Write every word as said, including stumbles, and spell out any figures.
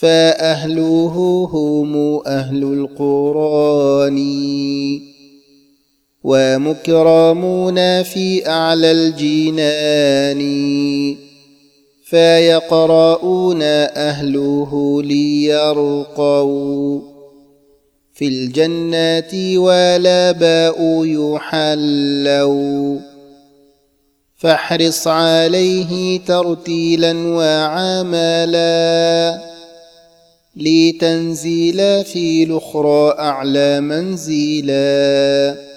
فأهله هم أهل القرآن ومكرمون في أعلى الجنان فيقرؤون أهله ليرقوا في الجنات والآباء يحلوا فاحرص عليه ترتيلا وعملا لتنزيل في الأخرى أعلى منزلا.